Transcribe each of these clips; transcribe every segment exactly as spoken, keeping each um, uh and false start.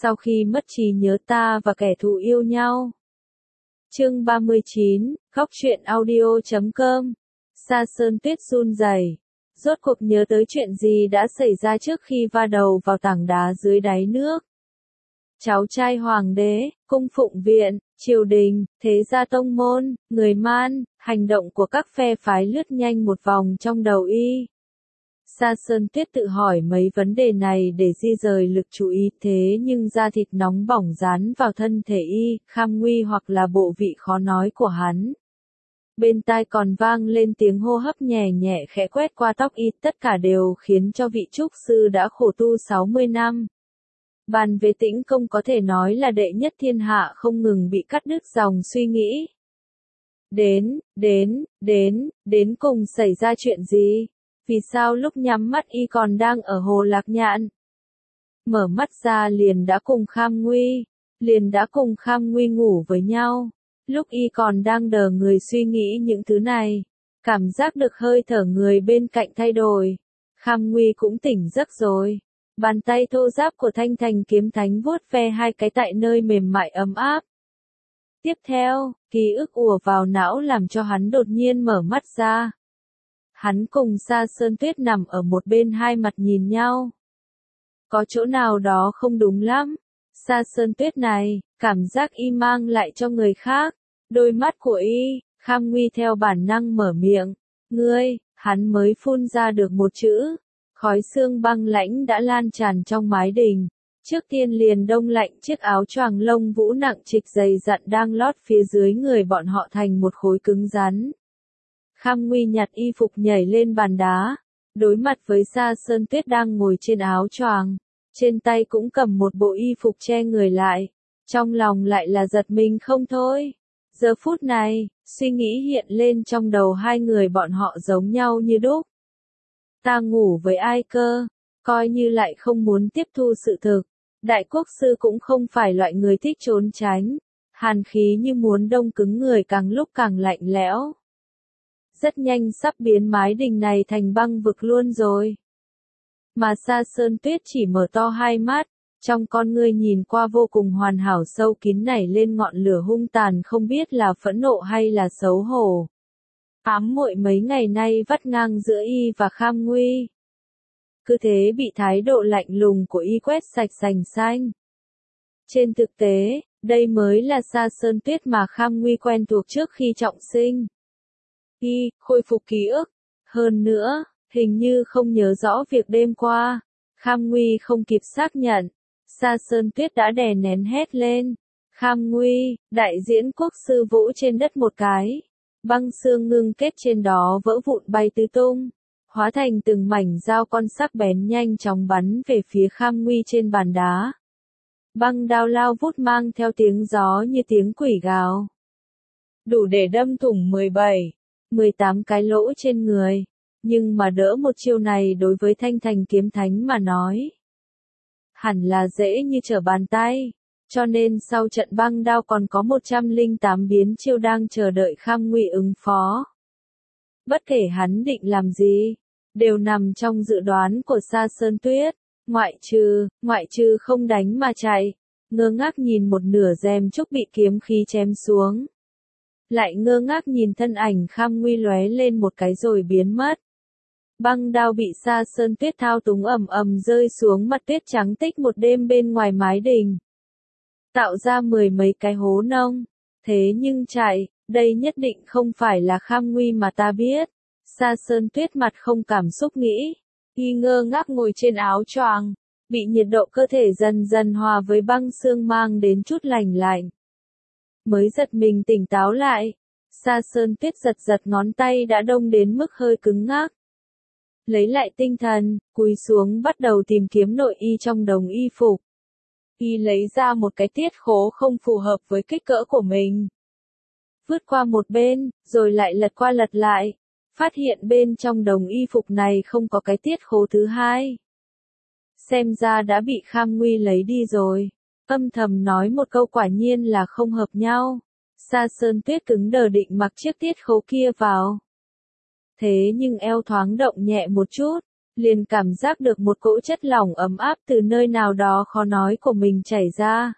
sau khi mất trí nhớ ta và kẻ thù yêu nhau. Chương ba mươi chín, Góc truyện audio chấm com. Sa Sơn Tuyết run rẩy, rốt cuộc nhớ tới chuyện gì đã xảy ra trước khi va đầu vào tảng đá dưới đáy nước. Cháu trai hoàng đế, cung phụng viện, triều đình, thế gia tông môn, người Man, hành động của các phe phái lướt nhanh một vòng trong đầu y. Sa Sơn Tuyết tự hỏi mấy vấn đề này để di rời lực chú ý, thế nhưng da thịt nóng bỏng dán vào thân thể y, kham nguy hoặc là bộ vị khó nói của hắn. Bên tai còn vang lên tiếng hô hấp nhẹ nhẹ khẽ quét qua tóc y, tất cả đều khiến cho vị trúc sư đã khổ tu sáu mươi năm. Bàn về tĩnh công có thể nói là đệ nhất thiên hạ, không ngừng bị cắt đứt dòng suy nghĩ. Đến, đến, đến, đến cùng xảy ra chuyện gì? Vì sao lúc nhắm mắt y còn đang ở Hồ Lạc Nhạn? Mở mắt ra liền đã cùng Kham Nguy, liền đã cùng Kham Nguy ngủ với nhau. Lúc y còn đang đờ người suy nghĩ những thứ này, cảm giác được hơi thở người bên cạnh thay đổi. Kham Nguy cũng tỉnh giấc rồi. Bàn tay thô ráp của Thanh Thành Kiếm Thánh vuốt ve hai cái tại nơi mềm mại ấm áp. Tiếp theo, ký ức ùa vào não làm cho hắn đột nhiên mở mắt ra. Hắn cùng Sa Sơn Tuyết nằm ở một bên, hai mặt nhìn nhau. Có chỗ nào đó không đúng lắm. Sa Sơn Tuyết này, cảm giác y mang lại cho người khác. Đôi mắt của y, Kham Nguy theo bản năng mở miệng. Ngươi, hắn mới phun ra được một chữ. Khói sương băng lãnh đã lan tràn trong mái đình. Trước tiên liền đông lạnh chiếc áo choàng lông vũ nặng trịch dày dặn đang lót phía dưới người bọn họ thành một khối cứng rắn. Kham Nguy nhặt y phục nhảy lên bàn đá, đối mặt với Sa Sơn Tuyết đang ngồi trên áo choàng, trên tay cũng cầm một bộ y phục che người lại, trong lòng lại là giật mình không thôi. Giờ phút này, suy nghĩ hiện lên trong đầu hai người bọn họ giống nhau như đúc. Ta ngủ với ai cơ? Coi như lại không muốn tiếp thu sự thực. Đại quốc sư cũng không phải loại người thích trốn tránh. Hàn khí như muốn đông cứng người, càng lúc càng lạnh lẽo. Rất nhanh sắp biến mái đình này thành băng vực luôn rồi. Mà Sa Sơn Tuyết chỉ mở to hai mắt, trong con ngươi nhìn qua vô cùng hoàn hảo sâu kín nảy lên ngọn lửa hung tàn, không biết là phẫn nộ hay là xấu hổ. Ám muội mấy ngày nay vắt ngang giữa y và Kham Nguy. Cứ thế bị thái độ lạnh lùng của y quét sạch sành xanh. Trên thực tế, đây mới là Sa Sơn Tuyết mà Kham Nguy quen thuộc trước khi trọng sinh. Y, khôi phục ký ức. Hơn nữa, hình như không nhớ rõ việc đêm qua. Kham Nguy không kịp xác nhận. Sa Sơn Tuyết đã đè nén hét lên. Kham Nguy, đại diễn quốc sư vũ trên đất một cái. Băng xương ngưng kết trên đó vỡ vụn bay tứ tung. Hóa thành từng mảnh dao con sắc bén nhanh chóng bắn về phía Kham Nguy trên bàn đá. Băng đao lao vút mang theo tiếng gió như tiếng quỷ gào. Đủ để đâm thủng mười bảy, mười tám cái lỗ trên người. Nhưng mà đỡ một chiêu này đối với Thanh Thành Kiếm Thánh mà nói, hẳn là dễ như trở bàn tay. Cho nên sau trận băng đao còn có một trăm lẻ tám biến chiêu đang chờ đợi Kham Nguy ứng phó. Bất kể hắn định làm gì, đều nằm trong dự đoán của Sa Sơn Tuyết, ngoại trừ, ngoại trừ không đánh mà chạy. Ngơ ngác nhìn một nửa rèm trúc bị kiếm khí chém xuống. Lại ngơ ngác nhìn thân ảnh Kham Nguy lóe lên một cái rồi biến mất. Băng đao bị Sa Sơn Tuyết thao túng ầm ầm rơi xuống mặt tuyết trắng tích một đêm bên ngoài mái đình. Tạo ra mười mấy cái hố nông. Thế nhưng chạy, đây nhất định không phải là Kham Nguy mà ta biết. Sa Sơn Tuyết mặt không cảm xúc nghĩ. Y ngơ ngác ngồi trên áo choàng, bị nhiệt độ cơ thể dần dần hòa với băng sương mang đến chút lành lạnh. Mới giật mình tỉnh táo lại. Sa Sơn Tuyết giật giật ngón tay đã đông đến mức hơi cứng ngắc. Lấy lại tinh thần, cúi xuống bắt đầu tìm kiếm nội y trong đống y phục. Y lấy ra một cái tiết khố không phù hợp với kích cỡ của mình. Vứt qua một bên, rồi lại lật qua lật lại. Phát hiện bên trong đống y phục này không có cái tiết khố thứ hai. Xem ra đã bị Kham Nguy lấy đi rồi. Âm thầm nói một câu quả nhiên là không hợp nhau. Sa Sơn Tuyết cứng đờ định mặc chiếc tiết khố kia vào. Thế nhưng eo thoáng động nhẹ một chút. liền cảm giác được một cỗ chất lỏng ấm áp từ nơi nào đó khó nói của mình chảy ra.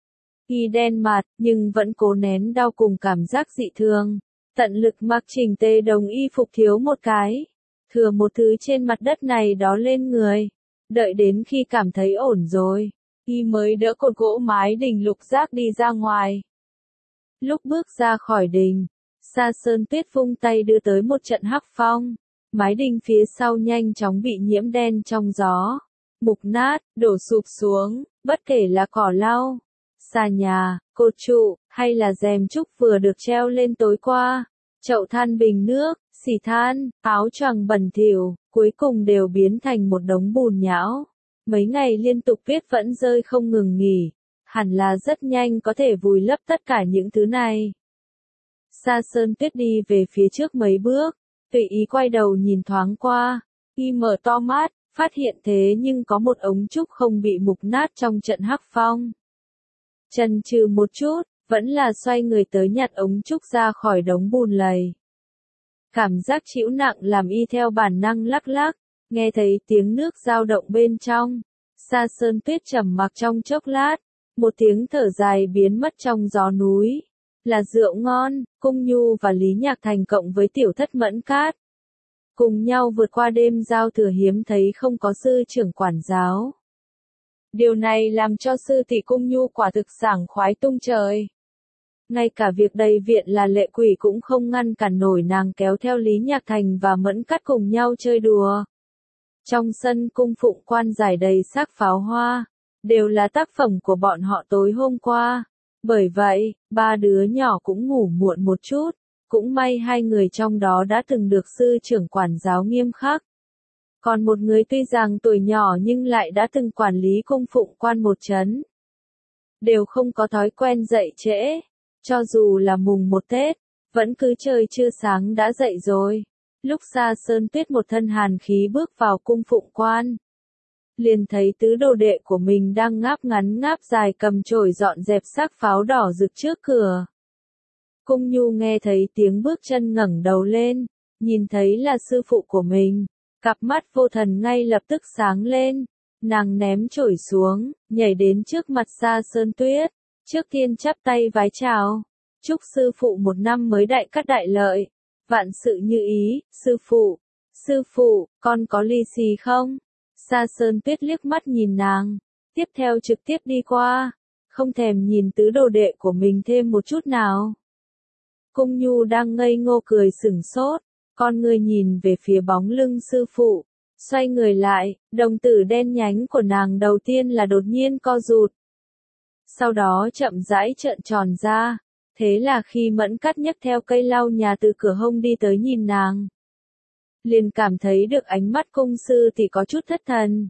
Y đen mặt, nhưng vẫn cố nén đau cùng cảm giác dị thường. Tận lực mặc chỉnh tề đồng y phục thiếu một cái. Thừa một thứ trên mặt đất này đó lên người. Đợi đến khi cảm thấy ổn rồi, Y mới đỡ cột gỗ mái đình lục giác đi ra ngoài. Lúc bước ra khỏi đình, Sa Sơn Tuyết vung tay đưa tới một trận hắc phong. Mái đình phía sau nhanh chóng bị nhiễm đen trong gió. Mục nát, đổ sụp xuống, bất kể là cỏ lau, xà nhà, cột trụ, hay là rèm trúc vừa được treo lên tối qua. Chậu than bình nước, xì than, áo choàng bẩn thỉu, cuối cùng đều biến thành một đống bùn nhão. Mấy ngày liên tục tuyết vẫn rơi không ngừng nghỉ, hẳn là rất nhanh có thể vùi lấp tất cả những thứ này. Sa Sơn Tuyết đi về phía trước mấy bước, tùy ý quay đầu nhìn thoáng qua, Y mở to mắt, phát hiện thế nhưng có một ống trúc không bị mục nát trong trận hắc phong. Chần chừ một chút, vẫn là xoay người tới nhặt ống trúc ra khỏi đống bùn lầy. Cảm giác chịu nặng làm Y theo bản năng lắc lắc, nghe thấy tiếng nước dao động bên trong. Sa Sơn Tuyết trầm mặc trong chốc lát, một tiếng thở dài biến mất trong gió núi. Là rượu ngon, Cung Nhu và Lý Nhạc Thành cộng với tiểu thất Mẫn Cát. Cùng nhau vượt qua đêm giao thừa hiếm thấy không có sư trưởng quản giáo. Điều này làm cho sư tỷ Cung Nhu quả thực sảng khoái tung trời. Ngay cả việc đầy viện là lệ quỷ cũng không ngăn cản nổi nàng kéo theo Lý Nhạc Thành và Mẫn Cát cùng nhau chơi đùa. Trong sân cung phụng quan giải đầy sắc pháo hoa, đều là tác phẩm của bọn họ tối hôm qua. Bởi vậy, ba đứa nhỏ cũng ngủ muộn một chút, cũng may hai người trong đó đã từng được sư trưởng quản giáo nghiêm khắc. Còn một người tuy rằng tuổi nhỏ nhưng lại đã từng quản lý cung phụng quan một trấn. Đều không có thói quen dậy trễ, cho dù là mùng một Tết, vẫn cứ trời chưa sáng đã dậy rồi. Lúc Sa Sơn Tuyết một thân hàn khí bước vào cung phụng quan, liền thấy tứ đồ đệ của mình đang ngáp ngắn ngáp dài cầm chổi dọn dẹp xác pháo đỏ rực trước cửa. Cung Nhu nghe thấy tiếng bước chân ngẩng đầu lên, nhìn thấy là sư phụ của mình, cặp mắt vô thần ngay lập tức sáng lên, nàng ném chổi xuống, nhảy đến trước mặt Sa Sơn Tuyết, trước tiên chắp tay vái chào, chúc sư phụ một năm mới đại cát đại lợi, vạn sự như ý. Sư phụ, sư phụ, con có lì xì không? Sa Sơn Tuyết liếc mắt nhìn nàng, tiếp theo trực tiếp đi qua, không thèm nhìn tứ đồ đệ của mình thêm một chút nào. Cung Nhu đang ngây ngô cười sửng sốt, con người nhìn về phía bóng lưng sư phụ, xoay người lại, đồng tử đen nhánh của nàng đầu tiên là đột nhiên co rụt. Sau đó chậm rãi trợn tròn ra, thế là khi Mẫn Cát nhấc theo cây lau nhà từ cửa hông đi tới nhìn nàng, liền cảm thấy được ánh mắt cung sư tỷ có chút thất thần.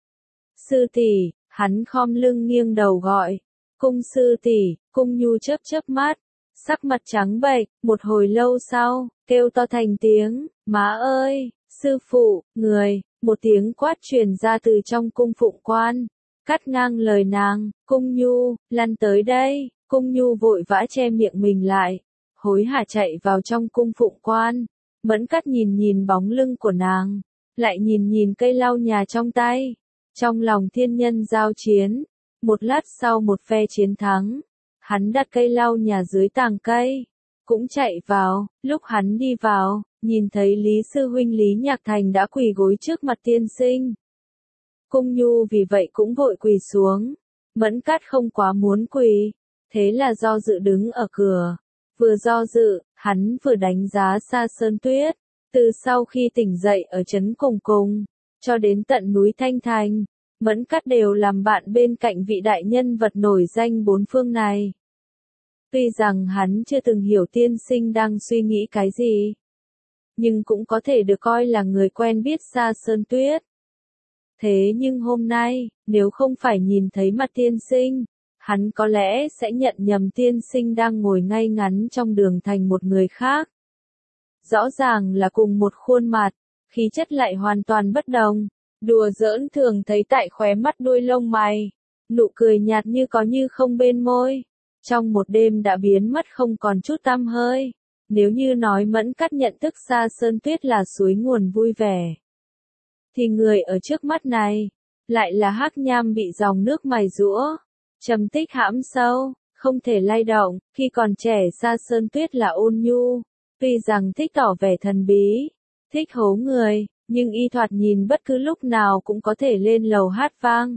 Sư tỷ, hắn khom lưng nghiêng đầu gọi. Cung sư tỷ. Cung Nhu chớp chớp mắt, sắc mặt trắng bệch, một hồi lâu sau, kêu to thành tiếng, má ơi, sư phụ, người, một tiếng quát truyền ra từ trong cung phụng quan, cắt ngang lời nàng. Cung Nhu, lăn tới đây. Cung Nhu vội vã che miệng mình lại, hối hả chạy vào trong cung phụng quan. Mẫn Cát nhìn nhìn bóng lưng của nàng, lại nhìn nhìn cây lau nhà trong tay, trong lòng thiên nhân giao chiến. Một lát sau một phe chiến thắng, hắn đặt cây lau nhà dưới tàng cây, cũng chạy vào. Lúc hắn đi vào, nhìn thấy Lý sư huynh Lý Nhạc Thành đã quỳ gối trước mặt tiên sinh. Cung Nhu vì vậy cũng vội quỳ xuống. Mẫn Cát không quá muốn quỳ, thế là do dự đứng ở cửa. Vừa do dự, hắn vừa đánh giá Sa Sơn Tuyết, từ sau khi tỉnh dậy ở trấn Cùng Cùng, cho đến tận núi Thanh Thành, Mẫn Cát đều làm bạn bên cạnh vị đại nhân vật nổi danh bốn phương này. Tuy rằng hắn chưa từng hiểu tiên sinh đang suy nghĩ cái gì, nhưng cũng có thể được coi là người quen biết Sa Sơn Tuyết. Thế nhưng hôm nay, nếu không phải nhìn thấy mặt tiên sinh, hắn có lẽ sẽ nhận nhầm tiên sinh đang ngồi ngay ngắn trong đường thành một người khác. Rõ ràng là cùng một khuôn mặt, khí chất lại hoàn toàn bất đồng. Đùa giỡn thường thấy tại khóe mắt đuôi lông mày, nụ cười nhạt như có như không bên môi, trong một đêm đã biến mất không còn chút tăm hơi. Nếu như nói Mẫn Cát nhận thức Sa Sơn Tuyết là suối nguồn vui vẻ, thì người ở trước mắt này, lại là hắc nham bị dòng nước mài rũa, trầm tích hãm sâu, không thể lay động. Khi còn trẻ Sa Sơn Tuyết là ôn nhu, tuy rằng thích tỏ vẻ thần bí, thích hố người, nhưng y thoạt nhìn bất cứ lúc nào cũng có thể lên lầu hát vang.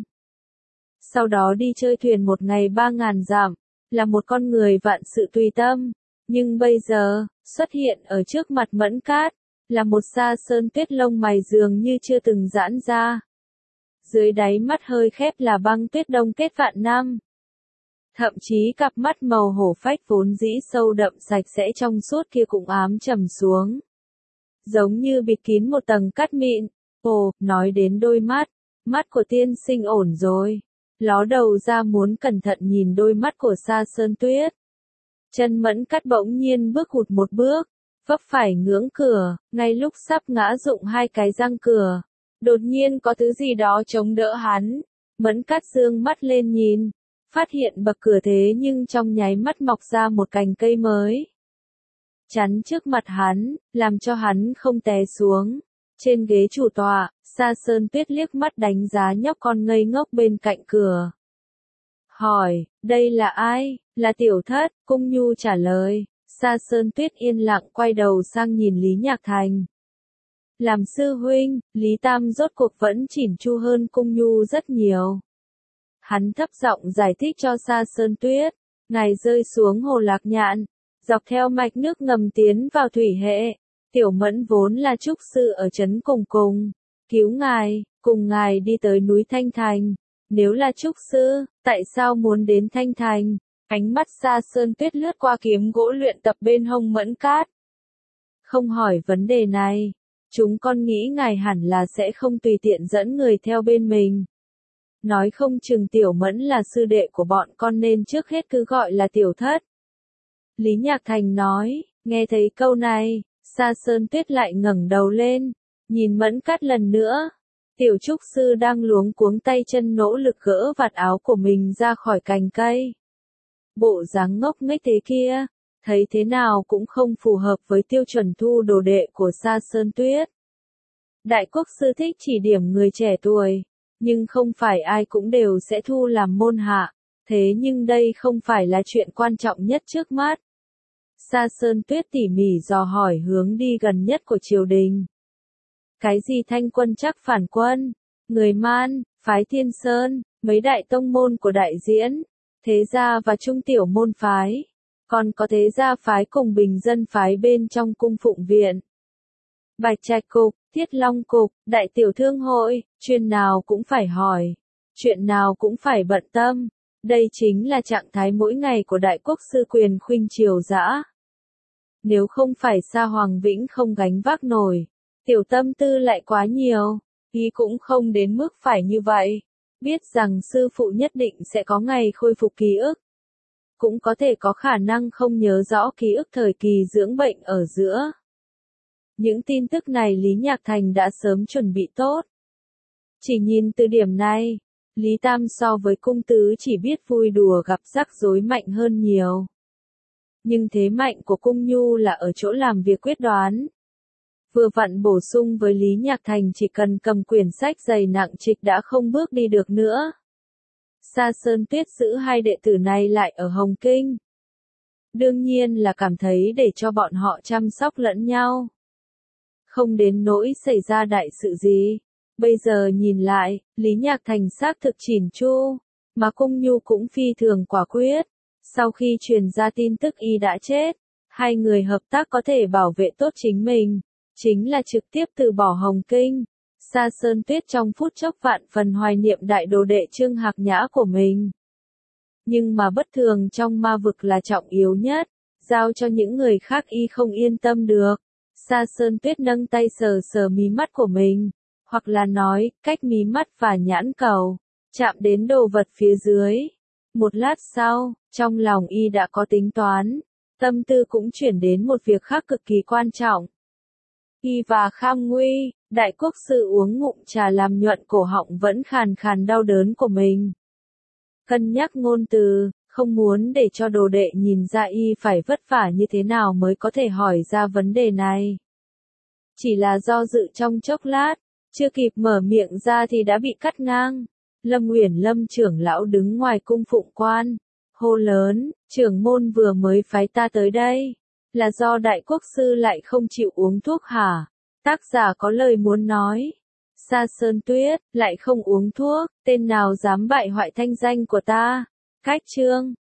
Sau đó đi chơi thuyền một ngày ba ngàn dặm, là một con người vạn sự tùy tâm, nhưng bây giờ, xuất hiện ở trước mặt Mẫn Cát, là một Sa Sơn Tuyết lông mày dường như chưa từng giãn ra. Dưới đáy mắt hơi khép là băng tuyết đông kết vạn năm. Thậm chí cặp mắt màu hổ phách vốn dĩ sâu đậm sạch sẽ trong suốt kia cũng ám trầm xuống. Giống như bịt kín một tầng cát mịn. Ồ, nói đến đôi mắt, mắt của tiên sinh ổn rồi. Ló đầu ra muốn cẩn thận nhìn đôi mắt của Sa Sơn Tuyết. Chân Mẫn Cát bỗng nhiên bước hụt một bước, vấp phải ngưỡng cửa, ngay lúc sắp ngã rụng hai cái răng cửa. Đột nhiên có thứ gì đó chống đỡ hắn. Mẫn Cát dương mắt lên nhìn, phát hiện bậc cửa thế nhưng trong nháy mắt mọc ra một cành cây mới. Chắn trước mặt hắn, làm cho hắn không té xuống. Trên ghế chủ tọa, Sa Sơn Tuyết liếc mắt đánh giá nhóc con ngây ngốc bên cạnh cửa. Hỏi, đây là ai? Là Tiểu Thất, Cung Nhu trả lời. Sa Sơn Tuyết yên lặng quay đầu sang nhìn Lý Nhạc Thành. Làm sư huynh, Lý Tam rốt cuộc vẫn chỉn chu hơn Cung Nhu rất nhiều. Hắn thấp giọng giải thích cho Sa Sơn Tuyết, ngài rơi xuống hồ Lạc Nhạn, dọc theo mạch nước ngầm tiến vào thủy hệ. Tiểu Mẫn vốn là trúc sư ở trấn Cùng Cùng, cứu ngài, cùng ngài đi tới núi Thanh Thành. Nếu là trúc sư, tại sao muốn đến Thanh Thành? Ánh mắt Sa Sơn Tuyết lướt qua kiếm gỗ luyện tập bên hông Mẫn Cát. Không hỏi vấn đề này, chúng con nghĩ ngài hẳn là sẽ không tùy tiện dẫn người theo bên mình. Nói không chừng Tiểu Mẫn là sư đệ của bọn con nên trước hết cứ gọi là Tiểu Thất. Lý Nhạc Thành nói, nghe thấy câu này, Sa Sơn Tuyết lại ngẩng đầu lên, nhìn Mẫn Cát lần nữa. Tiểu trúc sư đang luống cuống tay chân nỗ lực gỡ vạt áo của mình ra khỏi cành cây. Bộ dáng ngốc nghếch thế kia, thấy thế nào cũng không phù hợp với tiêu chuẩn thu đồ đệ của Sa Sơn Tuyết. Đại quốc sư thích chỉ điểm người trẻ tuổi, nhưng không phải ai cũng đều sẽ thu làm môn hạ, thế nhưng đây không phải là chuyện quan trọng nhất trước mắt. Sa Sơn Tuyết tỉ mỉ dò hỏi hướng đi gần nhất của triều đình. Cái gì Thanh quân chắc phản quân, người Man, phái Thiên Sơn, mấy đại tông môn của đại diễn, thế gia và trung tiểu môn phái, còn có thế gia phái cùng bình dân phái bên trong cung phụng viện. Bạch Trạch Cục, Thiết Long Cục, Đại Tiểu Thương Hội, chuyện nào cũng phải hỏi, chuyện nào cũng phải bận tâm. Đây chính là trạng thái mỗi ngày của đại quốc sư quyền khuynh triều dã. Nếu không phải Sa Hoàng Vĩnh không gánh vác nổi, tiểu tâm tư lại quá nhiều, ý cũng không đến mức phải như vậy. Biết rằng sư phụ nhất định sẽ có ngày khôi phục ký ức. Cũng có thể có khả năng không nhớ rõ ký ức thời kỳ dưỡng bệnh ở giữa. Những tin tức này Lý Nhạc Thành đã sớm chuẩn bị tốt. Chỉ nhìn từ điểm này, Lý Tam so với cung tứ chỉ biết vui đùa gặp rắc rối mạnh hơn nhiều. Nhưng thế mạnh của Cung Nhu là ở chỗ làm việc quyết đoán. Vừa vặn bổ sung với Lý Nhạc Thành chỉ cần cầm quyển sách dày nặng trịch đã không bước đi được nữa. Sa Sơn Tuyết giữ hai đệ tử này lại ở Hồng Kinh. Đương nhiên là cảm thấy để cho bọn họ chăm sóc lẫn nhau. Không đến nỗi xảy ra đại sự gì. Bây giờ nhìn lại, Lý Nhạc Thành xác thực chỉn chu, mà Cung Nhu cũng phi thường quả quyết. Sau khi truyền ra tin tức y đã chết, hai người hợp tác có thể bảo vệ tốt chính mình, chính là trực tiếp từ bỏ Hồng Kinh. Sa Sơn Tuyết trong phút chốc vạn phần hoài niệm đại đồ đệ Trương Hạc Nhã của mình. Nhưng mà bất thường trong ma vực là trọng yếu nhất, giao cho những người khác y không yên tâm được. Sa Sơn Tuyết nâng tay sờ sờ mí mắt của mình, hoặc là nói, cách mí mắt và nhãn cầu, chạm đến đồ vật phía dưới. Một lát sau, trong lòng y đã có tính toán, tâm tư cũng chuyển đến một việc khác cực kỳ quan trọng. Y và Kham Nguy, đại quốc sư uống ngụm trà làm nhuận cổ họng vẫn khàn khàn đau đớn của mình. Cân nhắc ngôn từ, không muốn để cho đồ đệ nhìn ra y phải vất vả như thế nào mới có thể hỏi ra vấn đề này. Chỉ là do dự trong chốc lát, Chưa kịp mở miệng ra thì đã bị cắt ngang. Lâm Uyển Lâm trưởng lão đứng ngoài cung phụng quan, hô lớn, trưởng môn vừa mới phái ta tới đây, là do đại quốc sư lại không chịu uống thuốc hả? Tác giả có lời muốn nói. Sa Sơn Tuyết, lại không uống thuốc, tên nào dám bại hoại thanh danh của ta? Cách chương